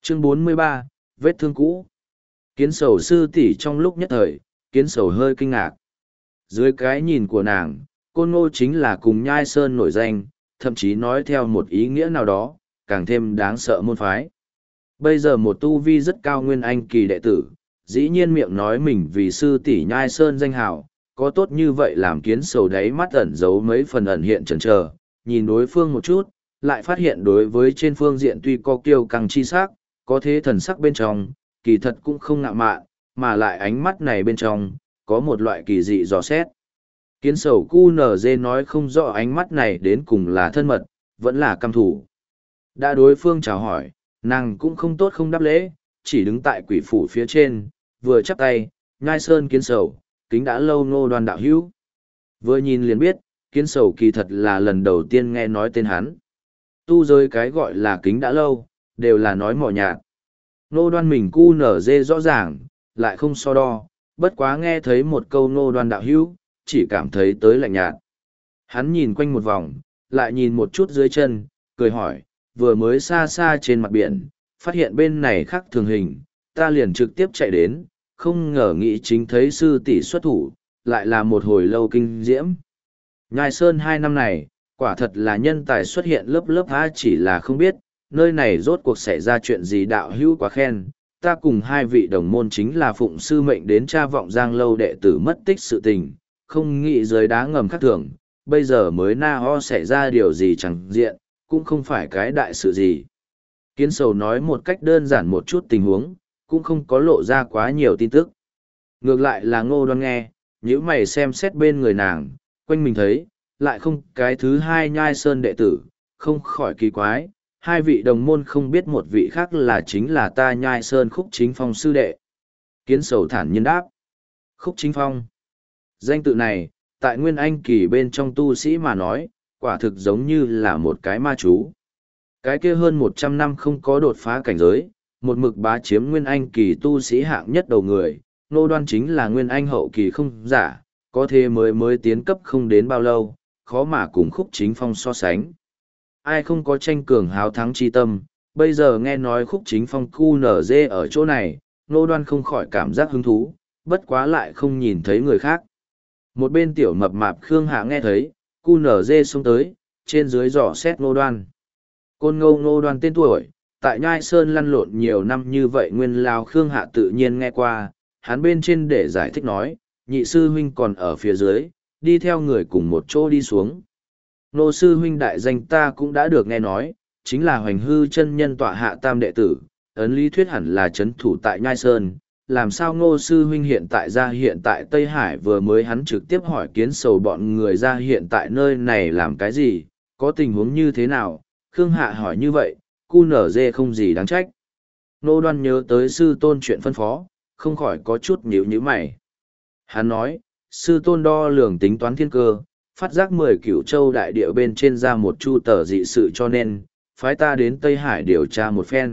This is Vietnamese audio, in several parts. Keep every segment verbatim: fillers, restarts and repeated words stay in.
Chương bốn mươi ba, vết thương cũ. Kiến sầu sư tỷ trong lúc nhất thời, kiến sầu hơi kinh ngạc. Dưới cái nhìn của nàng, Côn Ngô chính là cùng Nhai Sơn nổi danh, thậm chí nói theo một ý nghĩa nào đó, càng thêm đáng sợ môn phái. Bây giờ một tu vi rất cao nguyên anh kỳ đệ tử, dĩ nhiên miệng nói mình vì sư tỷ Nhai Sơn danh hào, có tốt như vậy làm kiến sầu đáy mắt ẩn giấu mấy phần ẩn hiện chần chờ, nhìn đối phương một chút, lại phát hiện đối với trên phương diện tuy có kiêu căng chi sắc, có thế thần sắc bên trong, kỳ thật cũng không ngạo mạn, mà lại ánh mắt này bên trong, có một loại kỳ dị dò xét. Kiến sầu cu nở dê nói không rõ ánh mắt này đến cùng là thân mật, vẫn là căm thủ. Đã đối phương chào hỏi, nàng cũng không tốt không đáp lễ, chỉ đứng tại quỷ phủ phía trên, vừa chắp tay, Nhai Sơn kiến sầu, kính đã lâu Ngô Đoan đạo hữu. Vừa nhìn liền biết, kiến sầu kỳ thật là lần đầu tiên nghe nói tên hắn. Tu giới cái gọi là kính đã lâu, đều là nói mỏ nhạt. Ngô Đoan mình cu nở dê rõ ràng, lại không so đo, bất quá nghe thấy một câu Ngô Đoan đạo hữu, chỉ cảm thấy tới lạnh nhạt. Hắn nhìn quanh một vòng, lại nhìn một chút dưới chân, cười hỏi, vừa mới xa xa trên mặt biển, phát hiện bên này khác thường hình, ta liền trực tiếp chạy đến, không ngờ nghĩ chính thấy sư tỷ xuất thủ, lại là một hồi lâu kinh diễm. Nhai Sơn hai năm này, quả thật là nhân tài xuất hiện lớp lớp há chỉ là không biết, nơi này rốt cuộc xảy ra chuyện gì đạo hữu quá khen. Ta cùng hai vị đồng môn chính là phụng sư mệnh đến tra vọng giang lâu đệ tử mất tích sự tình, không nghĩ dưới đá ngầm khác thường, bây giờ mới na ho xảy ra điều gì chẳng diện, cũng không phải cái đại sự gì. Kiến sầu nói một cách đơn giản một chút tình huống, cũng không có lộ ra quá nhiều tin tức. Ngược lại là Ngô Đoan nghe, nếu mày xem xét bên người nàng, quanh mình thấy, lại không cái thứ hai Nhai Sơn đệ tử, không khỏi kỳ quái, hai vị đồng môn không biết một vị khác là chính là ta Nhai Sơn Khúc Chính Phong sư đệ. Kiến sầu thản nhiên đáp. Khúc Chính Phong. Danh tự này, tại Nguyên Anh kỳ bên trong tu sĩ mà nói, quả thực giống như là một cái ma chú. Cái kia hơn một trăm năm không có đột phá cảnh giới, một mực bá chiếm Nguyên Anh kỳ tu sĩ hạng nhất đầu người, Ngô Đoan chính là Nguyên Anh hậu kỳ không giả, có thể mới mới tiến cấp không đến bao lâu, khó mà cùng Khúc Chính Phong so sánh. Ai không có tranh cường háo thắng chi tâm, bây giờ nghe nói Khúc Chính Phong cu nở dê ở chỗ này, Ngô Đoan không khỏi cảm giác hứng thú, bất quá lại không nhìn thấy người khác. Một bên tiểu mập mạp Khương Hạ nghe thấy, cu nở dê xông tới, trên dưới dò xét Ngô Đoan. Côn Ngô Ngô Đoan tên tuổi, tại Nhai Sơn lăn lộn nhiều năm như vậy nguyên lao Khương Hạ tự nhiên nghe qua, hắn bên trên để giải thích nói, nhị sư huynh còn ở phía dưới, đi theo người cùng một chỗ đi xuống. Nô sư huynh đại danh ta cũng đã được nghe nói, chính là Hoành Hư chân nhân tọa hạ tam đệ tử, ấn lý thuyết hẳn là chấn thủ tại Nhai Sơn. Làm sao Ngô sư huynh hiện tại ra hiện tại Tây Hải vừa mới hắn trực tiếp hỏi kiến sầu bọn người ra hiện tại nơi này làm cái gì, có tình huống như thế nào, Khương Hạ hỏi như vậy, cu nở dê không gì đáng trách. Nô Đoan nhớ tới sư tôn chuyện phân phó, không khỏi có chút nhíu nhíu mày. Hắn nói, sư tôn đo lường tính toán thiên cơ, phát giác mười cửu châu đại địa bên trên ra một chu tờ dị sự cho nên, phái ta đến Tây Hải điều tra một phen.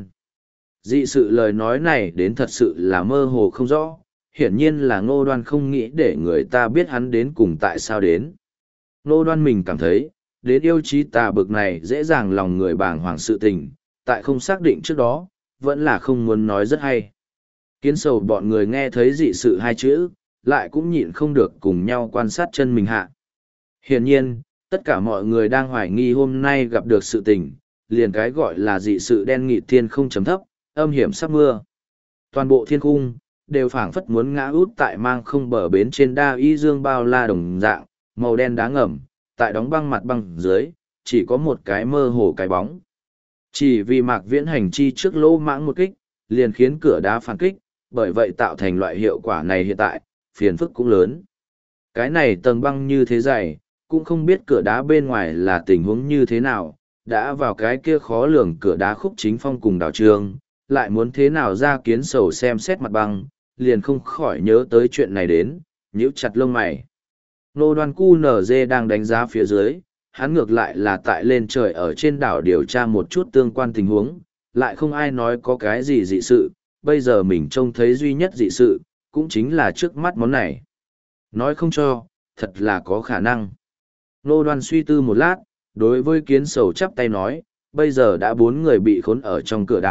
Dị sự lời nói này đến thật sự là mơ hồ không rõ, hiển nhiên là Ngô Đoan không nghĩ để người ta biết hắn đến cùng tại sao đến. Ngô Đoan mình cảm thấy, đến yêu chí tà bực này dễ dàng lòng người bàng hoàng sự tình, tại không xác định trước đó, vẫn là không muốn nói rất hay. Kiến sầu bọn người nghe thấy dị sự hai chữ, lại cũng nhịn không được cùng nhau quan sát chân mình hạ. Hiển nhiên, tất cả mọi người đang hoài nghi hôm nay gặp được sự tình, liền cái gọi là dị sự đen nghịt thiên không chấm thấp, âm hiểm sắp mưa. Toàn bộ thiên cung, đều phảng phất muốn ngã út tại mang không bờ bến trên đa y dương bao la đồng dạng, màu đen đá ngầm, tại đóng băng mặt băng dưới, chỉ có một cái mơ hồ cái bóng. Chỉ vì mạc viễn hành chi trước lỗ mãng một kích, liền khiến cửa đá phản kích, bởi vậy tạo thành loại hiệu quả này hiện tại, phiền phức cũng lớn. Cái này tầng băng như thế dày, cũng không biết cửa đá bên ngoài là tình huống như thế nào, đã vào cái kia khó lường cửa đá Khúc Chính Phong cùng đảo trường, lại muốn thế nào ra kiến sầu xem xét mặt băng, liền không khỏi nhớ tới chuyện này đến, nhíu chặt lông mày. Nô Đoan cu nở dê đang đánh giá phía dưới, hắn ngược lại là tại lên trời ở trên đảo điều tra một chút tương quan tình huống, lại không ai nói có cái gì dị sự, bây giờ mình trông thấy duy nhất dị sự, cũng chính là trước mắt món này. Nói không cho, thật là có khả năng. Nô Đoan suy tư một lát, đối với kiến sầu chắp tay nói, bây giờ đã bốn người bị khốn ở trong cửa đá,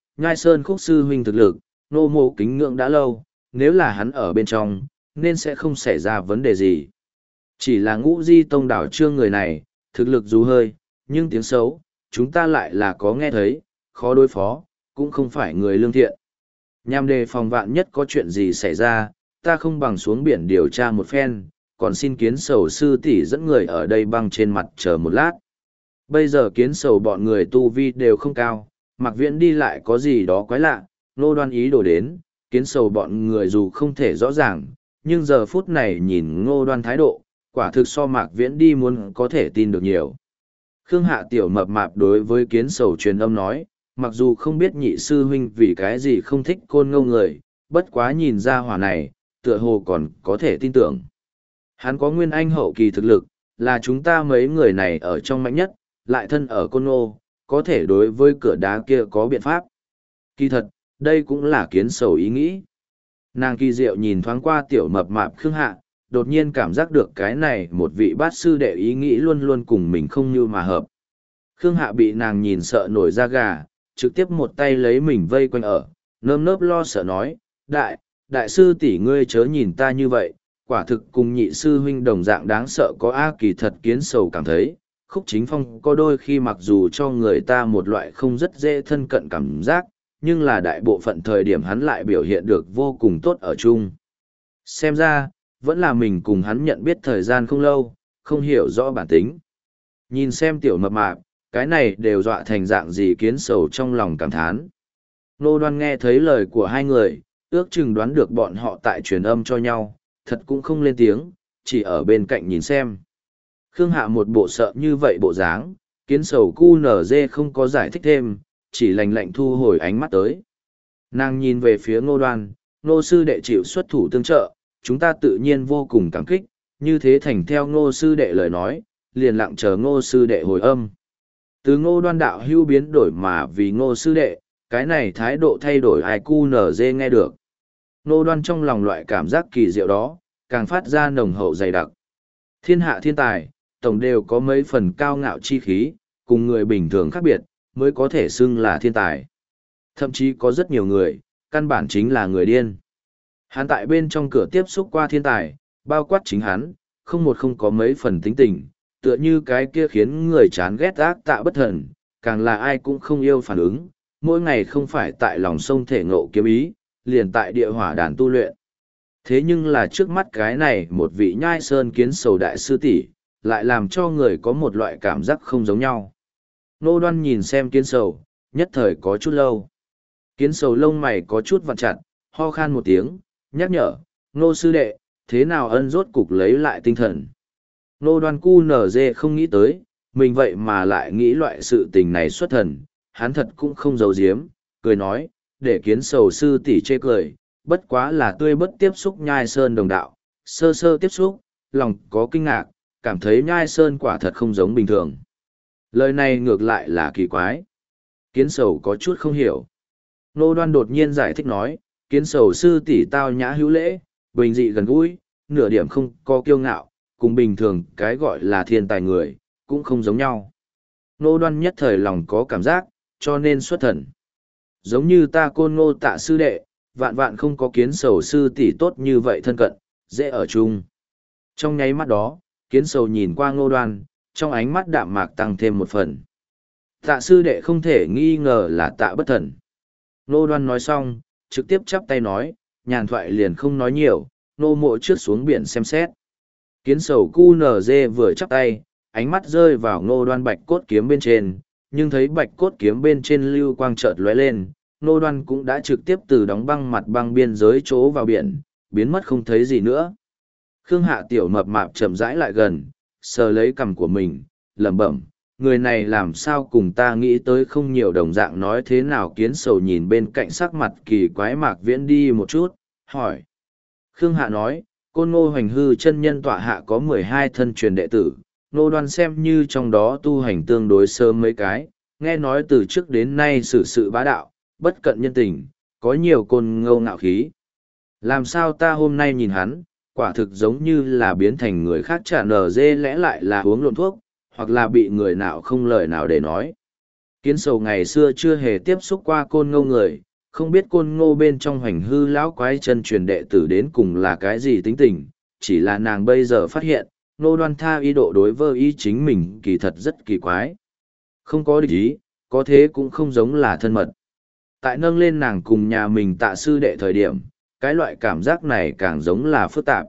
Nhai Sơn Khúc sư huynh thực lực, nô mộ kính ngưỡng đã lâu, nếu là hắn ở bên trong, nên sẽ không xảy ra vấn đề gì. Chỉ là Ngũ Di Tông đảo trương người này, thực lực dù hơi, nhưng tiếng xấu, chúng ta lại là có nghe thấy, khó đối phó, cũng không phải người lương thiện. Nhằm đề phòng vạn nhất có chuyện gì xảy ra, ta không bằng xuống biển điều tra một phen, còn xin Kiến Sầu sư tỷ dẫn người ở đây băng trên mặt chờ một lát. Bây giờ Kiến Sầu bọn người tu vi đều không cao, Mạc Viễn đi lại có gì đó quái lạ, Ngô Đoan ý đồ đến, Kiến Sầu bọn người dù không thể rõ ràng, nhưng giờ phút này nhìn Ngô Đoan thái độ, quả thực so Mạc Viễn đi muốn có thể tin được nhiều. Khương Hạ tiểu mập mạp đối với Kiến Sầu truyền âm nói, mặc dù không biết nhị sư huynh vì cái gì không thích Côn Ngô người, bất quá nhìn ra hỏa này, tựa hồ còn có thể tin tưởng. Hắn có nguyên anh hậu kỳ thực lực, là chúng ta mấy người này ở trong mạnh nhất, lại thân ở Côn Ngô, có thể đối với cửa đá kia có biện pháp. Kỳ thật, đây cũng là Kiến Sầu ý nghĩ. Nàng kỳ diệu nhìn thoáng qua tiểu mập mạp Khương Hạ, đột nhiên cảm giác được cái này một vị bát sư đệ ý nghĩ luôn luôn cùng mình không như mà hợp. Khương Hạ bị nàng nhìn sợ nổi da gà, trực tiếp một tay lấy mình vây quanh ở, nơm nớp lo sợ nói, đại, đại sư tỷ ngươi chớ nhìn ta như vậy, quả thực cùng nhị sư huynh đồng dạng đáng sợ có A. Kỳ thật Kiến Sầu cảm thấy, Khúc Chính Phong có đôi khi mặc dù cho người ta một loại không rất dễ thân cận cảm giác, nhưng là đại bộ phận thời điểm hắn lại biểu hiện được vô cùng tốt ở chung. Xem ra, vẫn là mình cùng hắn nhận biết thời gian không lâu, không hiểu rõ bản tính. Nhìn xem tiểu mập mạp, cái này đều dọa thành dạng gì Kiến Sầu trong lòng cảm thán. Nô Đoan nghe thấy lời của hai người, ước chừng đoán được bọn họ tại truyền âm cho nhau, thật cũng không lên tiếng, chỉ ở bên cạnh nhìn xem. Khương Hạ một bộ sợ như vậy bộ dáng, Kiến Sầu cu nở dê không có giải thích thêm, chỉ lạnh lạnh thu hồi ánh mắt tới. Nàng nhìn về phía Ngô Đoan, Ngô sư đệ chịu xuất thủ tương trợ, chúng ta tự nhiên vô cùng cảm kích, như thế thành theo Ngô sư đệ lời nói, liền lặng chờ Ngô sư đệ hồi âm. Từ Ngô Đoan đạo hưu biến đổi mà vì Ngô sư đệ, cái này thái độ thay đổi ai cu nở dê nghe được. Ngô Đoan trong lòng loại cảm giác kỳ diệu đó, càng phát ra nồng hậu dày đặc. Thiên hạ thiên tài, tổng đều có mấy phần cao ngạo chi khí, cùng người bình thường khác biệt, mới có thể xưng là thiên tài. Thậm chí có rất nhiều người, căn bản chính là người điên. Hắn tại bên trong cửa tiếp xúc qua thiên tài, bao quát chính hắn, không một không có mấy phần tính tình, tựa như cái kia khiến người chán ghét ác Tạ Bất Thần, càng là ai cũng không yêu phản ứng, mỗi ngày không phải tại lòng sông thể ngộ kiếm ý, liền tại địa hỏa đàn tu luyện. Thế nhưng là trước mắt cái này một vị Nhai Sơn Kiến Sầu đại sư tỷ, lại làm cho người có một loại cảm giác không giống nhau. Nô Đoan nhìn xem Kiến Sầu, nhất thời có chút lâu. Kiến Sầu lông mày có chút vặn chặt, ho khan một tiếng, nhắc nhở, Nô sư đệ, thế nào ân rốt cục lấy lại tinh thần. Nô Đoan cu nở dê không nghĩ tới, mình vậy mà lại nghĩ loại sự tình này xuất thần, hắn thật cũng không giấu giếm, cười nói, để Kiến Sầu sư tỷ chê cười, bất quá là tươi bất tiếp xúc Nhai Sơn đồng đạo, sơ sơ tiếp xúc, lòng có kinh ngạc, cảm thấy Nhai Sơn quả thật không giống bình thường. Lời này ngược lại là kỳ quái. Kiến Sầu có chút không hiểu. Nô Đoan đột nhiên giải thích nói, Kiến Sầu sư tỷ tao nhã hữu lễ, bình dị gần gũi, nửa điểm không có kiêu ngạo, cùng bình thường cái gọi là thiên tài người, cũng không giống nhau. Nô Đoan nhất thời lòng có cảm giác, cho nên xuất thần. Giống như ta Côn Ngô Tạ sư đệ, vạn vạn không có Kiến Sầu sư tỷ tốt như vậy thân cận, dễ ở chung. Trong nháy mắt đó, Kiến Sầu nhìn qua Ngô Đoan, trong ánh mắt đạm mạc tăng thêm một phần. Tạ sư đệ không thể nghi ngờ là Tạ Bất Thần. Ngô Đoan nói xong, trực tiếp chắp tay nói, nhàn thoại liền không nói nhiều, nô mộ trước xuống biển xem xét. Kiến Sầu cu nở dê vừa chắp tay, ánh mắt rơi vào Ngô Đoan bạch cốt kiếm bên trên, nhưng thấy bạch cốt kiếm bên trên lưu quang chợt lóe lên, Ngô Đoan cũng đã trực tiếp từ đóng băng mặt băng biên giới chỗ vào biển, biến mất không thấy gì nữa. Khương Hạ tiểu mập mạp chậm rãi lại gần, sờ lấy cằm của mình, lẩm bẩm, người này làm sao cùng ta nghĩ tới không nhiều đồng dạng nói thế nào. Kiến Sầu nhìn bên cạnh sắc mặt kỳ quái Mạc Viễn đi một chút, hỏi. Khương Hạ nói, Côn Ngô Hoành Hư chân nhân tọa hạ có mười hai thân truyền đệ tử, Ngô Đoan xem như trong đó tu hành tương đối sớm mấy cái, nghe nói từ trước đến nay xử sự bá đạo, bất cận nhân tình, có nhiều côn ngô ngạo khí. Làm sao ta hôm nay nhìn hắn, quả thực giống như là biến thành người khác trả nở dê, lẽ lại là uống lộn thuốc, hoặc là bị người nào không lời nào để nói. Kiến sầu ngày xưa chưa hề tiếp xúc qua côn ngô người, không biết côn ngô bên trong hoành hư lão quái chân truyền đệ tử đến cùng là cái gì tính tình, chỉ là nàng bây giờ phát hiện, Ngô Đoan Tha ý độ đối với ý chính mình kỳ thật rất kỳ quái. Không có địch ý, có thế cũng không giống là thân mật. Tại nâng lên nàng cùng nhà mình tạ sư đệ thời điểm, cái loại cảm giác này càng giống là phức tạp.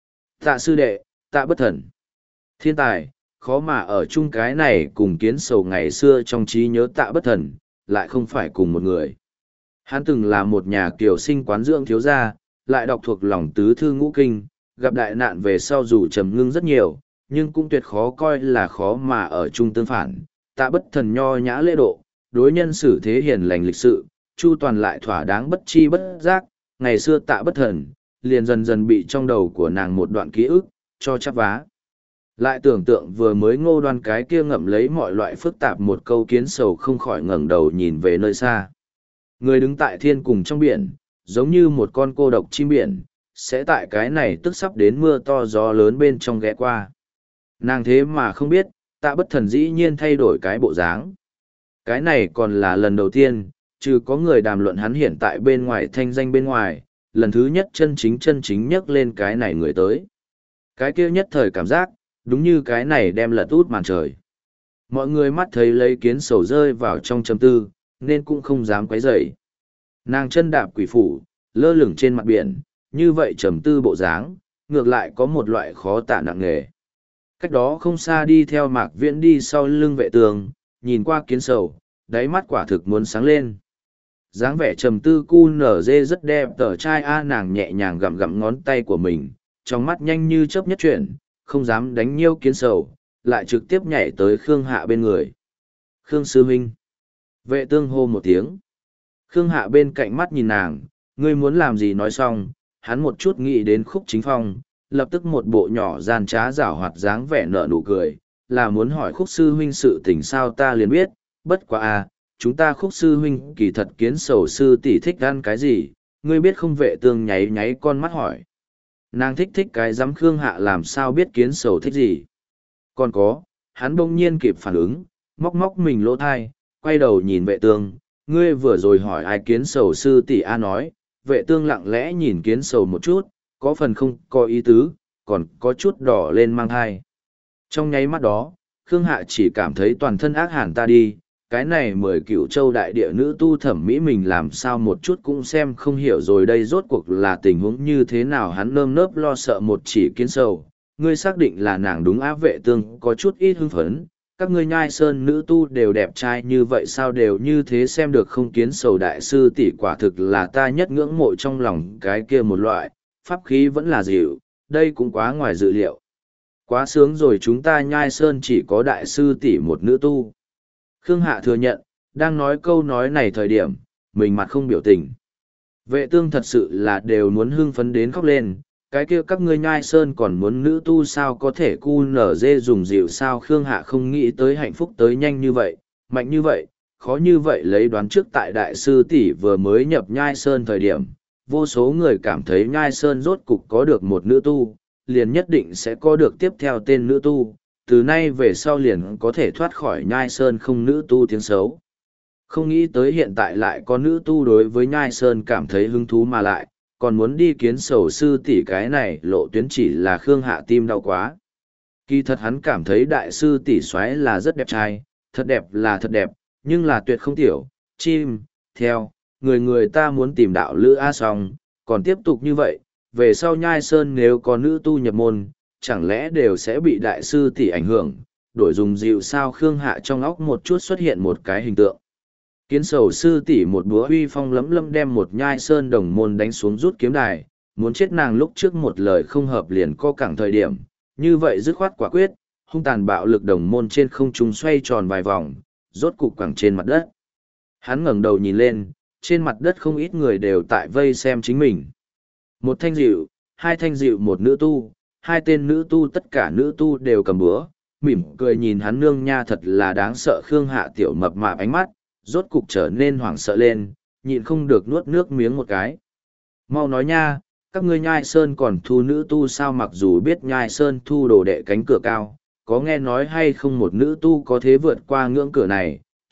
Tạ sư đệ, tạ bất thần. Thiên tài, khó mà ở chung cái này cùng kiến sầu ngày xưa trong trí nhớ tạ bất thần, lại không phải cùng một người. Hắn từng là một nhà kiều sinh quán dưỡng thiếu gia, lại đọc thuộc lòng tứ thư ngũ kinh, gặp đại nạn về sau dù trầm ngưng rất nhiều, nhưng cũng tuyệt khó coi là khó mà ở chung tương phản. Tạ bất thần nho nhã lễ độ, đối nhân xử thế hiền lành lịch sự, chu toàn lại thỏa đáng bất chi bất giác, ngày xưa tạ bất thần, liền dần dần bị trong đầu của nàng một đoạn ký ức, cho chắp vá. Lại tưởng tượng vừa mới Ngô Đoan cái kia ngậm lấy mọi loại phức tạp một câu kiến sầu không khỏi ngẩng đầu nhìn về nơi xa. Người đứng tại thiên cùng trong biển, giống như một con cô độc chim biển, sẽ tại cái này tức sắp đến mưa to gió lớn bên trong ghé qua. Nàng thế mà không biết, tạ bất thần dĩ nhiên thay đổi cái bộ dáng. Cái này còn là lần đầu tiên, trừ có người đàm luận hắn hiện tại bên ngoài thanh danh bên ngoài, lần thứ nhất chân chính chân chính nhắc lên cái này người tới. Cái kia nhất thời cảm giác, đúng như cái này đem lật út màn trời. Mọi người mắt thấy lấy kiến sầu rơi vào trong trầm tư, nên cũng không dám quấy rầy. Nàng chân đạp quỷ phủ, lơ lửng trên mặt biển, như vậy trầm tư bộ dáng, ngược lại có một loại khó tả nặng nề. Cách đó không xa đi theo Mạc Viễn đi sau lưng vệ tường, nhìn qua kiến sầu, đáy mắt quả thực muốn sáng lên. Dáng vẻ trầm tư cu nở dê rất đẹp, tờ trai a nàng nhẹ nhàng gặm gặm ngón tay của mình, trong mắt nhanh như chớp nhất chuyển, không dám đánh nhiêu kiến sầu, lại trực tiếp nhảy tới Khương Hạ bên người. Khương sư huynh. Vệ tương hô một tiếng. Khương Hạ bên cạnh mắt nhìn nàng, ngươi muốn làm gì nói xong, hắn một chút nghĩ đến Khúc Chính Phong, lập tức một bộ nhỏ gian trá giảo hoạt dáng vẻ nở nụ cười, là muốn hỏi Khúc sư huynh sự tình sao ta liền biết, bất quá a, chúng ta Khúc sư huynh kỳ thật kiến sầu sư tỷ thích ăn cái gì, ngươi biết không? Vệ tương nháy nháy con mắt hỏi. Nàng thích thích cái dám Khương Hạ làm sao biết kiến sầu thích gì. Còn có, hắn bỗng nhiên kịp phản ứng, móc móc mình lỗ thai, quay đầu nhìn vệ tương, ngươi vừa rồi hỏi ai kiến sầu sư tỷ a nói, vệ tương lặng lẽ nhìn kiến sầu một chút, có phần không có ý tứ, còn có chút đỏ lên mang thai. Trong nháy mắt đó, Khương Hạ chỉ cảm thấy toàn thân ác hẳn ta đi, cái này mười cựu châu đại địa nữ tu thẩm mỹ mình làm sao một chút cũng xem không hiểu rồi đây rốt cuộc là tình huống như thế nào. Hắn nơm nớp lo sợ một chỉ kiến sầu, ngươi xác định là nàng đúng á? Vệ tương có chút ít hưng phấn, các ngươi Nhai Sơn nữ tu đều đẹp trai như vậy sao đều như thế xem được không? Kiến sầu đại sư tỷ quả thực là ta nhất ngưỡng mộ trong lòng cái kia một loại, pháp khí vẫn là dịu, đây cũng quá ngoài dự liệu. Quá sướng rồi, chúng ta Nhai Sơn chỉ có đại sư tỷ một nữ tu. Khương Hạ thừa nhận, đang nói câu nói này thời điểm, mình mặt không biểu tình. Vệ tương thật sự là đều muốn hưng phấn đến khóc lên, cái kia các ngươi Nhai Sơn còn muốn nữ tu sao có thể cu nở dê dùng dịu sao? Khương Hạ không nghĩ tới hạnh phúc tới nhanh như vậy, mạnh như vậy, khó như vậy. Lấy đoán trước tại đại sư tỷ vừa mới nhập Nhai Sơn thời điểm, vô số người cảm thấy Nhai Sơn rốt cục có được một nữ tu, liền nhất định sẽ có được tiếp theo tên nữ tu, từ nay về sau liền có thể thoát khỏi Nhai Sơn không nữ tu tiếng xấu. Không nghĩ tới hiện tại lại có nữ tu đối với Nhai Sơn cảm thấy hứng thú mà lại, còn muốn đi kiến sầu sư tỷ, cái này lộ tuyến chỉ là Khương Hạ tim đau quá. Kỳ thật hắn cảm thấy đại sư tỷ soái là rất đẹp trai, thật đẹp là thật đẹp, nhưng là tuyệt không tiểu, chim, theo, người người ta muốn tìm đạo lữ A song, còn tiếp tục như vậy, về sau Nhai Sơn nếu có nữ tu nhập môn, chẳng lẽ đều sẽ bị đại sư tỷ ảnh hưởng, đổi dùng dịu sao? Khương Hạ trong óc một chút xuất hiện một cái hình tượng. Kiến sầu sư tỷ một búa uy phong lấm lâm đem một Nhai Sơn đồng môn đánh xuống rút kiếm đài, muốn chết nàng lúc trước một lời không hợp liền co cẳng thời điểm, như vậy dứt khoát quả quyết, hung tàn bạo lực đồng môn trên không trung xoay tròn vài vòng, rốt cục quẳng trên mặt đất. Hắn ngẩng đầu nhìn lên, trên mặt đất không ít người đều tại vây xem chính mình. Một thanh dịu, hai thanh dịu, một nữ tu, hai tên nữ tu, tất cả nữ tu đều cầm búa, mỉm cười nhìn hắn. Nương nha, thật là đáng sợ. Khương Hạ tiểu mập mạp ánh mắt, rốt cục trở nên hoảng sợ lên, nhịn không được nuốt nước miếng một cái. Mau nói nha, các ngươi Nhai Sơn còn thu nữ tu sao? Mặc dù biết Nhai Sơn thu đồ đệ cánh cửa cao, có nghe nói hay không một nữ tu có thế vượt qua ngưỡng cửa này,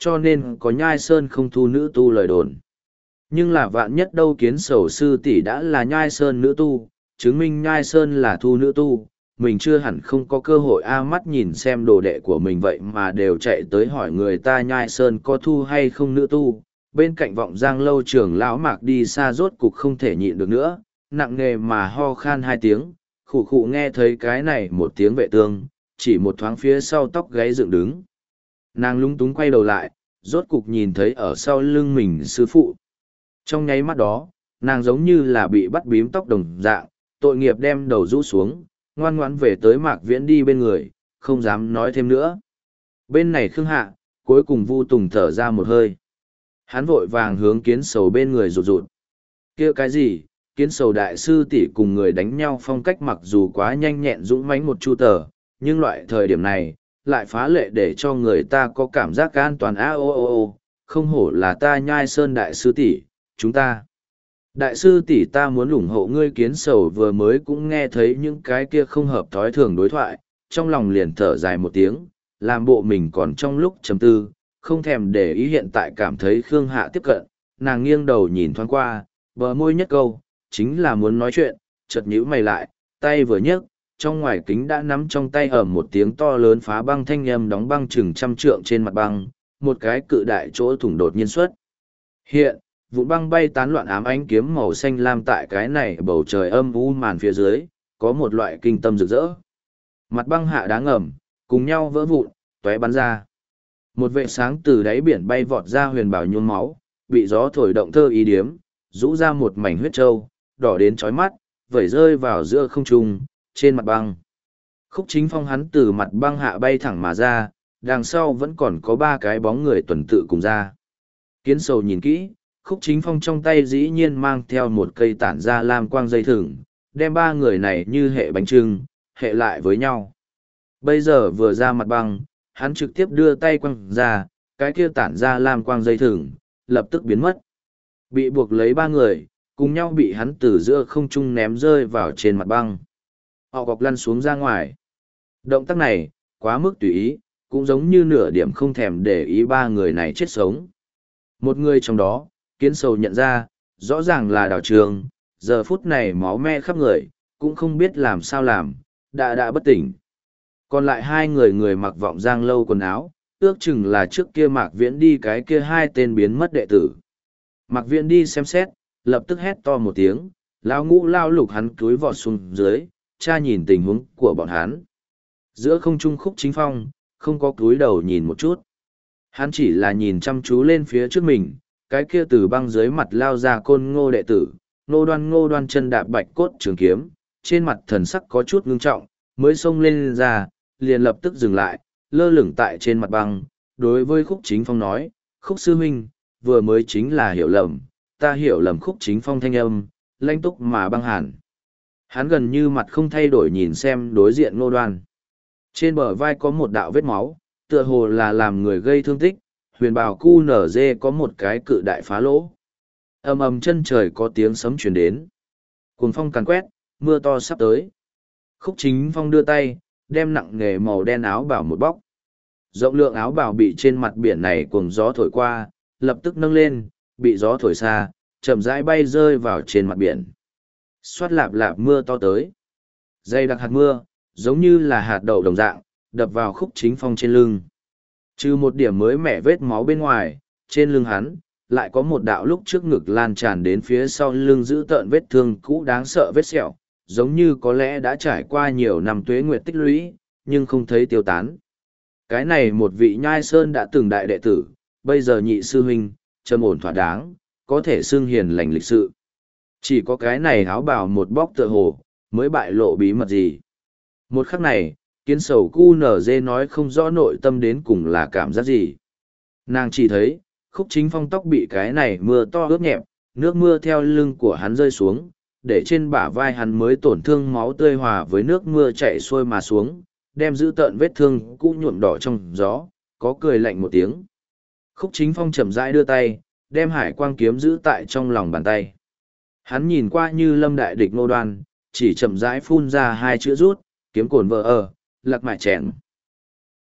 cho nên có Nhai Sơn không thu nữ tu lời đồn. Nhưng là vạn nhất đâu Kiến Sầu sư tỷ đã là Nhai Sơn nữ tu, chứng minh Nhai Sơn là thu nữ tu, mình chưa hẳn không có cơ hội a mắt nhìn xem đồ đệ của mình vậy mà đều chạy tới hỏi người ta Nhai Sơn có thu hay không nữ tu. Bên cạnh Vọng Giang lâu trưởng lão Mạc đi xa rốt cục không thể nhịn được nữa, nặng nề mà ho khan hai tiếng, khụ khụ nghe thấy cái này một tiếng vệ tương, chỉ một thoáng phía sau tóc gáy dựng đứng. Nàng lúng túng quay đầu lại, rốt cục nhìn thấy ở sau lưng mình sư phụ. Trong nháy mắt đó, nàng giống như là bị bắt bím tóc đồng dạng, tội nghiệp đem đầu rũ xuống, ngoan ngoãn về tới Mạc Viễn đi bên người, không dám nói thêm nữa. Bên này Khương Hạ, cuối cùng Vu Tùng thở ra một hơi. Hắn vội vàng hướng Kiến Sầu bên người rụt rụt. Kia cái gì, Kiến Sầu đại sư tỷ cùng người đánh nhau phong cách mặc dù quá nhanh nhẹn dũng mãnh một chu tờ, nhưng loại thời điểm này, lại phá lệ để cho người ta có cảm giác an toàn a ô ô ô, không hổ là ta Nhai Sơn đại sư tỷ, chúng ta. Đại sư tỷ ta muốn ủng hộ ngươi. Kiến Sầu vừa mới cũng nghe thấy những cái kia không hợp thói thường đối thoại, trong lòng liền thở dài một tiếng, làm bộ mình còn trong lúc trầm tư, không thèm để ý hiện tại cảm thấy Khương Hạ tiếp cận, nàng nghiêng đầu nhìn thoáng qua, bờ môi nhất câu, chính là muốn nói chuyện, chợt nhíu mày lại, tay vừa nhấc, trong ngoài kính đã nắm trong tay ở một tiếng to lớn phá băng thanh âm đóng băng chừng trăm trượng trên mặt băng, một cái cự đại chỗ thủng đột nhiên xuất. Hiện, vụn băng bay tán loạn ám ánh kiếm màu xanh lam tại cái này bầu trời âm u màn phía dưới, có một loại kinh tâm rực rỡ. Mặt băng hạ đá ngầm, cùng nhau vỡ vụn, tóe bắn ra. Một vệ sáng từ đáy biển bay vọt ra huyền bảo nhuốm máu, bị gió thổi động thơ ý điếm, rũ ra một mảnh huyết trâu, đỏ đến chói mắt, vẩy rơi vào giữa không trung, trên mặt băng. Khúc Chính Phong hắn từ mặt băng hạ bay thẳng mà ra, đằng sau vẫn còn có ba cái bóng người tuần tự cùng ra. Kiến Sầu nhìn kỹ, Khúc Chính Phong trong tay dĩ nhiên mang theo một cây tản ra lam quang dây thừng, đem ba người này như hệ bánh trưng, hệ lại với nhau. Bây giờ vừa ra mặt băng, hắn trực tiếp đưa tay quăng ra, cái kia tản ra lam quang dây thừng, lập tức biến mất. Bị buộc lấy ba người, cùng nhau bị hắn từ giữa không trung ném rơi vào trên mặt băng. Họ gọc lăn xuống ra ngoài. Động tác này, quá mức tùy ý, cũng giống như nửa điểm không thèm để ý ba người này chết sống. Một người trong đó, Kiến Sầu nhận ra, rõ ràng là Đào Trường, giờ phút này máu me khắp người, cũng không biết làm sao làm, đã đã bất tỉnh. Còn lại hai người người mặc Vọng Giang lâu quần áo, ước chừng là trước kia Mạc Viễn đi cái kia hai tên biến mất đệ tử. Mạc Viễn đi xem xét, lập tức hét to một tiếng, lão ngũ lao lục hắn cúi vọt xuống dưới, cha nhìn tình huống của bọn hắn. Giữa không trung Khúc Chính Phong, không có cúi đầu nhìn một chút. Hắn chỉ là nhìn chăm chú lên phía trước mình, cái kia từ băng dưới mặt lao ra Côn Ngô đệ tử, Ngô Đoan Ngô Đoan chân đạp bạch cốt trường kiếm, trên mặt thần sắc có chút ngưng trọng, mới xông lên ra, liền lập tức dừng lại, lơ lửng tại trên mặt băng, đối với Khúc Chính Phong nói, Khúc sư huynh, vừa mới chính là hiểu lầm, ta hiểu lầm. Khúc Chính Phong thanh âm, lãnh túc mà băng hàn. Hắn gần như mặt không thay đổi nhìn xem đối diện Ngô Đoan. Trên bờ vai có một đạo vết máu, tựa hồ là làm người gây thương tích, huyền bào cu nở dê có một cái cự đại phá lỗ. Ầm ầm chân trời có tiếng sấm truyền đến. Cuồng phong càn quét, mưa to sắp tới. Khúc Chính Phong đưa tay, đem nặng nghề màu đen áo bào một bóc. Rộng lượng áo bào bị trên mặt biển này cuồng gió thổi qua, lập tức nâng lên, bị gió thổi xa, chậm rãi bay rơi vào trên mặt biển. Xoát lạp lạp mưa to tới. Dây đặc hạt mưa, giống như là hạt đậu đồng dạng, đập vào Khúc Chính Phong trên lưng. Trừ một điểm mới mẻ vết máu bên ngoài, trên lưng hắn, lại có một đạo lúc trước ngực lan tràn đến phía sau lưng giữ tợn vết thương cũ đáng sợ vết sẹo, giống như có lẽ đã trải qua nhiều năm tuế nguyệt tích lũy, nhưng không thấy tiêu tán. Cái này một vị Nhai Sơn đã từng đại đệ tử, bây giờ nhị sư huynh, trầm ổn thỏa đáng, có thể xưng hiền lành lịch sự. Chỉ có cái này áo bào một bóc tựa hồ, mới bại lộ bí mật gì. Một khắc này, Kiến Sầu cu nở dê nói không rõ nội tâm đến cùng là cảm giác gì. Nàng chỉ thấy, Khúc Chính Phong tóc bị cái này mưa to ướt nhẹp, nước mưa theo lưng của hắn rơi xuống, để trên bả vai hắn mới tổn thương máu tươi hòa với nước mưa chảy xuôi mà xuống, đem giữ tợn vết thương cũ nhuộm đỏ trong gió, có cười lạnh một tiếng. Khúc Chính Phong chậm rãi đưa tay, đem hải quang kiếm giữ tại trong lòng bàn tay. Hắn nhìn qua như lâm đại địch Ngô Đoan, chỉ chậm rãi phun ra hai chữ rút, kiếm cồn vợ ở, lạc mại chèn.